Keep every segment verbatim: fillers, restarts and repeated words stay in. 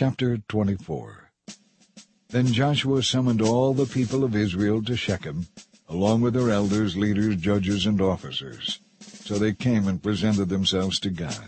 Chapter twenty-four. Then Joshua summoned all the people of Israel to Shechem, along with their elders, leaders, judges, and officers. So they came and presented themselves to God.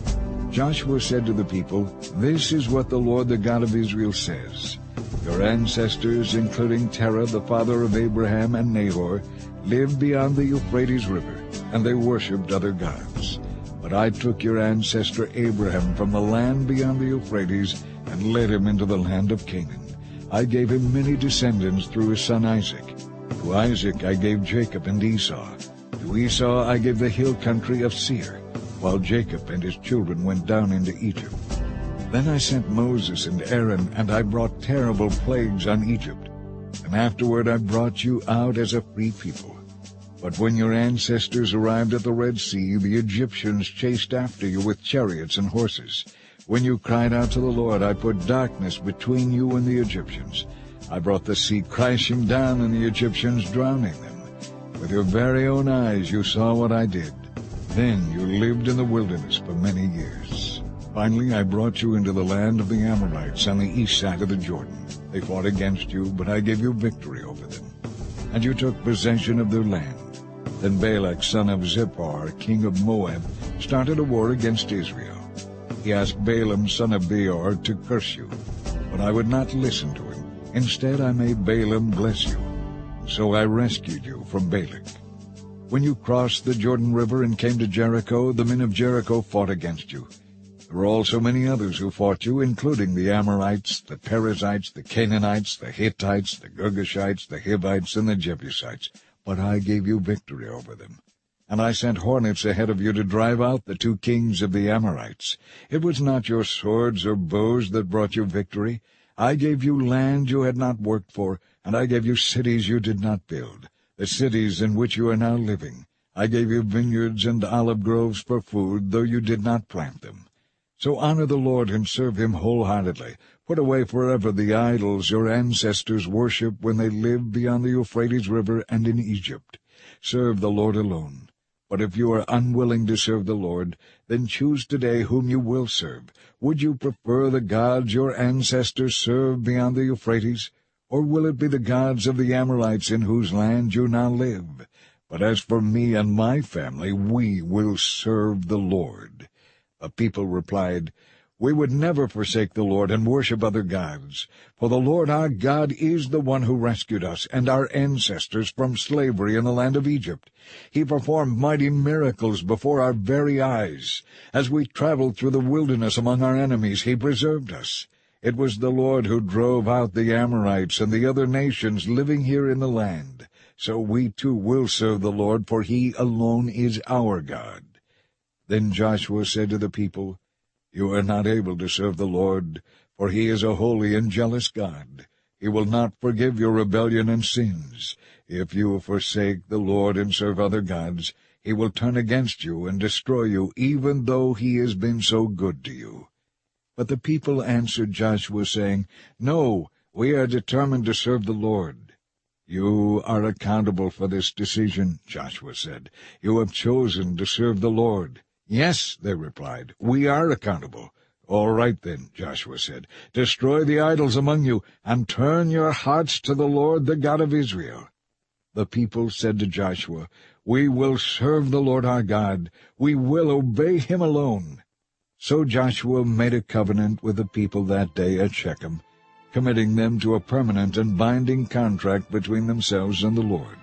Joshua said to the people, "This is what the Lord, the God of Israel, says. Your ancestors, including Terah, the father of Abraham and Nahor, lived beyond the Euphrates River, and they worshipped other gods. But I took your ancestor Abraham from the land beyond the Euphrates and led him into the land of Canaan. I gave him many descendants through his son Isaac. To Isaac I gave Jacob and Esau. To Esau I gave the hill country of Seir, while Jacob and his children went down into Egypt. Then I sent Moses and Aaron, and I brought terrible plagues on Egypt. And afterward I brought you out as a free people. But when your ancestors arrived at the Red Sea, the Egyptians chased after you with chariots and horses. When you cried out to the Lord, I put darkness between you and the Egyptians. I brought the sea crashing down and the Egyptians drowning them. With your very own eyes you saw what I did. Then you lived in the wilderness for many years. Finally I brought you into the land of the Amorites on the east side of the Jordan. They fought against you, but I gave you victory over them. And you took possession of their land. Then Balak, son of Zippor, king of Moab, started a war against Israel. He asked Balaam, son of Beor, to curse you, but I would not listen to him. Instead I made Balaam bless you. So I rescued you from Balak. When you crossed the Jordan River and came to Jericho, the men of Jericho fought against you. There were also many others who fought you, including the Amorites, the Perizzites, the Canaanites, the Hittites, the Girgashites, the Hivites, and the Jebusites. But I gave you victory over them. And I sent hornets ahead of you to drive out the two kings of the Amorites. It was not your swords or bows that brought you victory. I gave you land you had not worked for, and I gave you cities you did not build, the cities in which you are now living. I gave you vineyards and olive groves for food, though you did not plant them. So honor the Lord and serve him wholeheartedly. Put away forever the idols your ancestors worshipped when they lived beyond the Euphrates River and in Egypt. Serve the Lord alone. But if you are unwilling to serve the Lord, then choose today whom you will serve. Would you prefer the gods your ancestors served beyond the Euphrates? Or will it be the gods of the Amorites in whose land you now live? But as for me and my family, we will serve the Lord." The people replied, "We would never forsake the Lord and worship other gods. For the Lord our God is the one who rescued us and our ancestors from slavery in the land of Egypt. He performed mighty miracles before our very eyes. As we traveled through the wilderness among our enemies, he preserved us. It was the Lord who drove out the Amorites and the other nations living here in the land. So we too will serve the Lord, for he alone is our God." Then Joshua said to the people, "You are not able to serve the Lord, for he is a holy and jealous God. He will not forgive your rebellion and sins. If you forsake the Lord and serve other gods, he will turn against you and destroy you, even though he has been so good to you." But the people answered Joshua, saying, "No, we are determined to serve the Lord." "You are accountable for this decision," Joshua said. "You have chosen to serve the Lord." "Yes," they replied, "we are accountable." "All right, then," Joshua said, "destroy the idols among you, and turn your hearts to the Lord, the God of Israel." The people said to Joshua, "We will serve the Lord our God. We will obey him alone." So Joshua made a covenant with the people that day at Shechem, committing them to a permanent and binding contract between themselves and the Lord.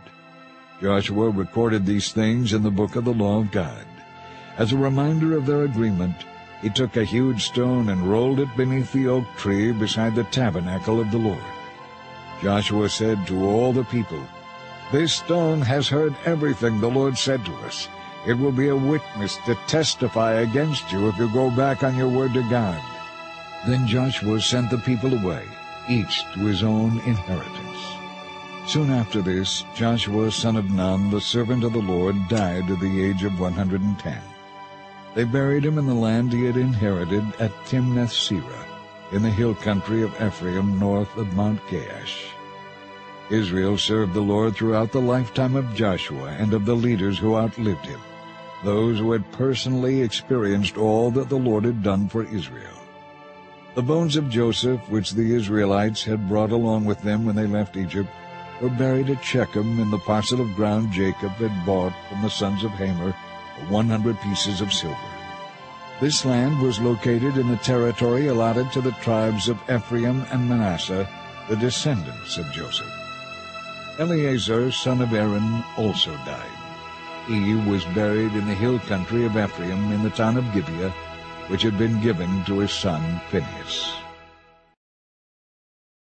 Joshua recorded these things in the book of the law of God. As a reminder of their agreement, he took a huge stone and rolled it beneath the oak tree beside the tabernacle of the Lord. Joshua said to all the people, "This stone has heard everything the Lord said to us. It will be a witness to testify against you if you go back on your word to God." Then Joshua sent the people away, each to his own inheritance. Soon after this, Joshua son of Nun, the servant of the Lord, died at the age of one hundred and ten. They buried him in the land he had inherited at Timnath-Serah, in the hill country of Ephraim, north of Mount Gaash. Israel served the Lord throughout the lifetime of Joshua and of the leaders who outlived him, those who had personally experienced all that the Lord had done for Israel. The bones of Joseph, which the Israelites had brought along with them when they left Egypt, were buried at Shechem in the parcel of ground Jacob had bought from the sons of Hamor for one hundred pieces of silver. This land was located in the territory allotted to the tribes of Ephraim and Manasseh, the descendants of Joseph. Eleazar, son of Aaron, also died. He was buried in the hill country of Ephraim in the town of Gibeah, which had been given to his son Phinehas.